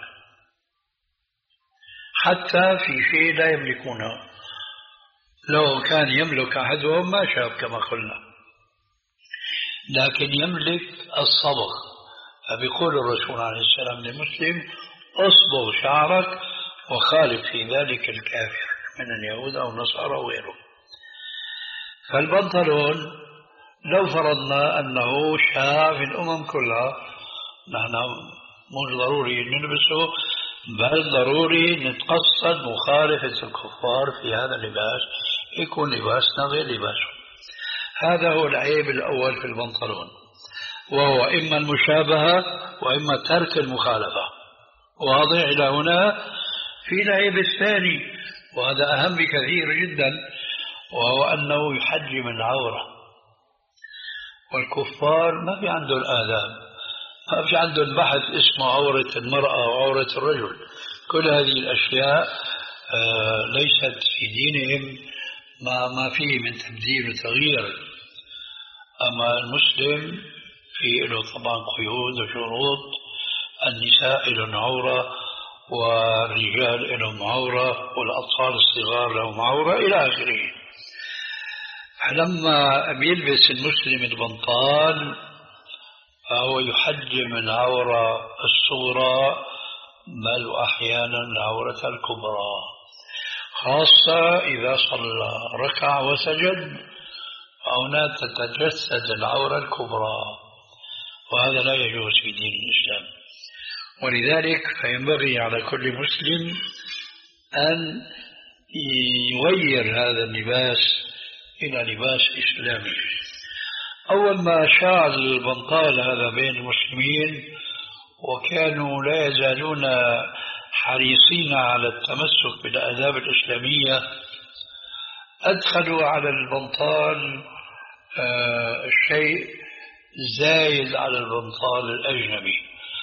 حتى في شيء لا يملكونه. لو كان يملك أحدهم ما شاب كما قلنا. لكن يملك الصبغ. فبيقول الرسول عليه السلام لمسلم: اصبغ شعرك وخالف في ذلك الكافر من اليهود أو النصارى وغيرهم. فالبنطلون لو فرضنا أنه شاع في الأمم كلها، نحن مش ضروري نلبسه، بل ضروري نتقصد مخالفة الكفار في هذا اللباس، يكون لباسنا غير لباسهم. هذا هو العيب الأول في البنطلون، وهو إما المشابهة وإما ترك المخالفة. واضح إلى هنا؟ في العيب الثاني وهذا أهم بكثير جدا، وهو أنه يحجم العورة. والكفار ما في عندهم آداب، ما في عندهم بحث اسمه عورة المرأة وعورة الرجل. كل هذه الأشياء ليست في دينهم، ما ما فيه من تبديل وتغيير. أما المسلم في له طبعا قيود وشروط، النساء لهم عورة والرجال لهم عورة والأطفال الصغار لهم عورة إلى آخره. فلما بيلبس المسلم البنطال فهو يحجم العورة الصغرى بل وأحيانا العورة الكبرى، خاصة إذا صلى ركع وسجد فهنا تتجسد العورة الكبرى، وهذا لا يجوز في دين الإسلام. ولذلك فينبغي على كل مسلم أن يغير هذا اللباس إلى لباس إسلامي. أول ما شاع البنطال هذا بين المسلمين وكانوا لا يزالون حريصين على التمسك بالآداب الإسلامية، أدخلوا على البنطال آه الشيء زايد على البنطال الأجنبي،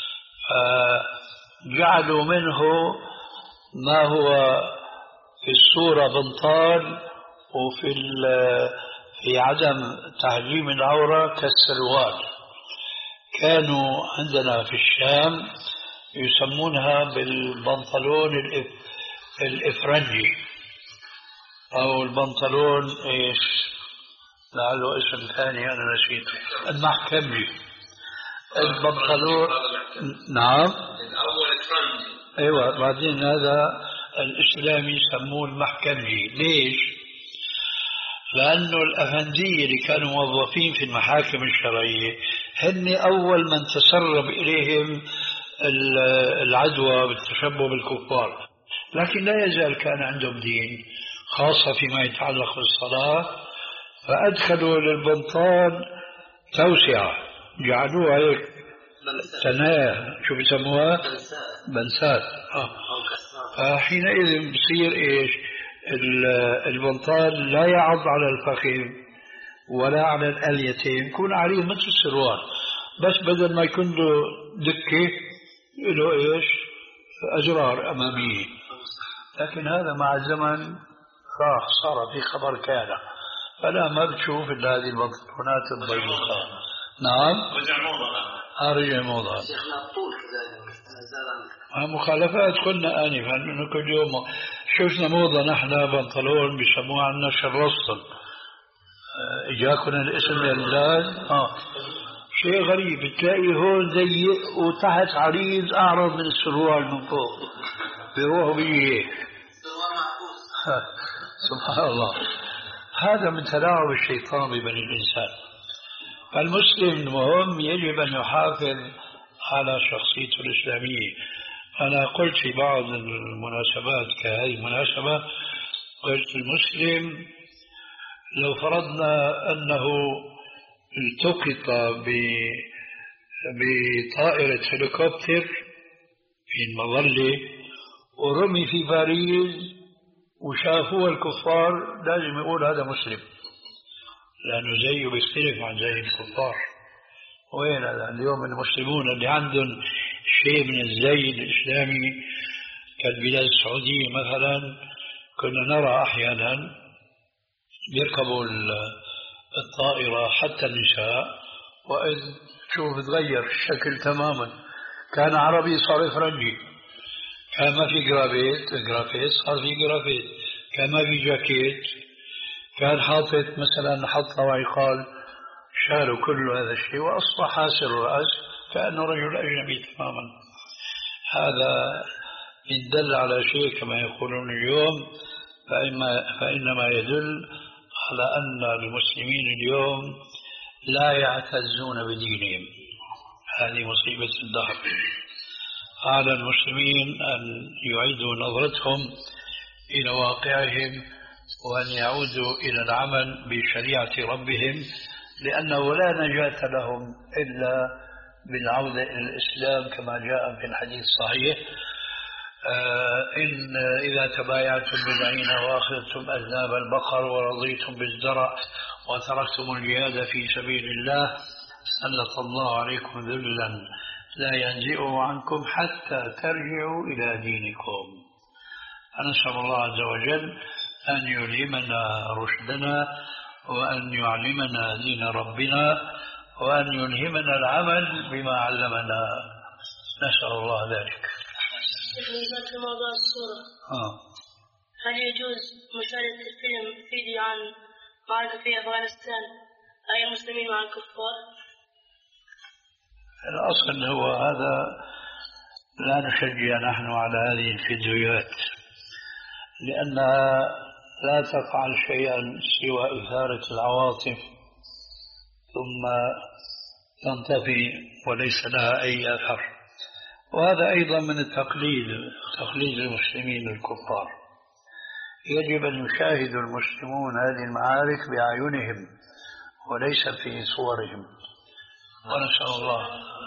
فجعلوا منه ما هو في الصورة بنطال وفي في عدم تحجيم العورة كالسروال. كانوا عندنا في الشام يسمونها بالبنطلون الإفرنجي أو البنطلون إيش لعله اسم ثاني أنا نسيته، المحكمي. البنطلون نعم الأول الفرنجي، أيوة، بعدين هذا الإسلامي يسموه المحكمي. ليش؟ لأنه الأفندية اللي كانوا موظفين في المحاكم الشرعية هن أول من تسرب إليهم العدوى بالتشبه بالكفار، لكن لا يزال كان عندهم دين، خاصة فيما يتعلق بالصلاة. فأدخلوا للبنطال توسعة، جعلوها هيك تنايا، شو بيسموها؟ بنسات. آه. فحينئذ بصير إيش؟ البنطال لا يعض على الفخذ ولا على الأليتين، يكون عليه مثل السروال، بس بدل ما يكون له دكة له إيش؟ أزرار أمامية. لكن هذا مع الزمن راح صار في خبر كان، فلا ما بتشوف إلا هذه البنطلونات الضيقة. نعم رجع موضة. ها رجع موضة. شيخنا الطول كذلك مخالفات قلنا آنفا أنه كل يوم شفنا موضة نحن بنطلون بيسموها عنا شرصن. إجاكم الاسم من البلاد. آه. شيء غريب، تلاقي هون ضيق وتحت عريض أعرض من السروال من فوق، بيروحوا بيجي هيك. سبحان الله، هذا من تلاعب الشيطان ببني الإنسان. فالمسلم المهم يجب أن يحافظ على شخصيته الإسلامية. أنا قلت في بعض المناسبات كهذه المناسبة، قلت المسلم لو فرضنا أنه التقط بطائرة هليكوبتر في المظلة ورمي في باريس وشافوه الكفار، لازم يقول هذا مسلم، لأنه زيه بيختلف عن زي الكفار. وين هذا اليوم المسلمون اللي عندهم شيء من الزي الإسلامي كالبلاد السعودية مثلا، كنا نرى أحيانا يركبوا الطائرة حتى النساء، وإذ شوف تغير الشكل تماما، كان عربي صار فرنجي، كان ما في جرافيت جرافيت صار في جرافيت، كان ما في جاكيت، كان حاطط مثلا حط وعقال شالوا كل هذا الشيء وأصبح حاسر الرأس كأنه رجل أجنبي تماما. هذا إن دل على شيء كما يقولون اليوم فإما فإنما يدل على أن المسلمين اليوم لا يعتزون بدينهم. هذه مصيبة الدهر. على المسلمين أن يعيدوا نظرتهم إلى واقعهم وأن يعودوا إلى العمل بشريعة ربهم، لأنه لا نجاة لهم إلا بالعودة إلى الإسلام كما جاء في الحديث الصحيح: إن إذا تبايعتم بالعين وأخذتم أذناب البقر ورضيتم بالزرع وتركتم الجهاد في سبيل الله سلط الله عليكم ذلا لا ينزئه عنكم حتى ترجعوا إلى دينكم. فنسأل الله عز وجل أن يلهمنا رشدنا وأن يعلمنا دين ربنا وأن يلهمنا العمل بما علمنا. نسأل الله ذلك. بالنسبة لموضوع الصورة، آه. هل يجوز مشاهدة الفيلم فيديو عن معركة في أفغانستان أي المسلمين مع الكفار؟ الأصل هو هذا، لا نشجع نحن على هذه الفيديوهات لأنها لا تفعل شيئا سوى إثارة العواطف ثم تنطفي وليس لها أي أثر. وهذا أيضا من التقليد، تقليد المسلمين الكفار. يجب أن يشاهد المسلمون هذه المعارك بأعينهم وليس في صورهم. ونسأل الله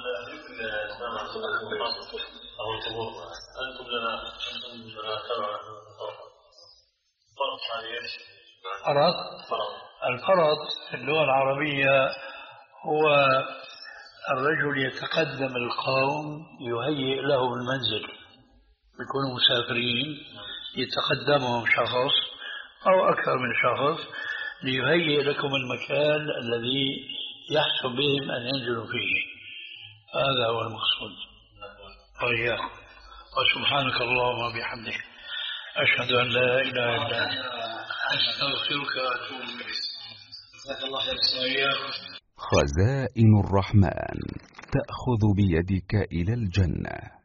أو القبور أنتم لنا لنا تبع فرض عليه. فرض الفرض في اللغة العربية هو الرجل يتقدم القوم يهيئ لهم المنزل، يكونوا مسافرين يتقدمهم شخص أو أكثر من شخص ليهيئ لكم المكان الذي يحسن بهم أن ينزلوا فيه. هذا هو المقصود. وإياكم. وسبحانك اللهم وبحمدك أشهد أن لا إله إلا أنت أستغفرك وأتوب إليك. جزاك الله خير. خزائن الرحمن تأخذ بيدك إلى الجنة.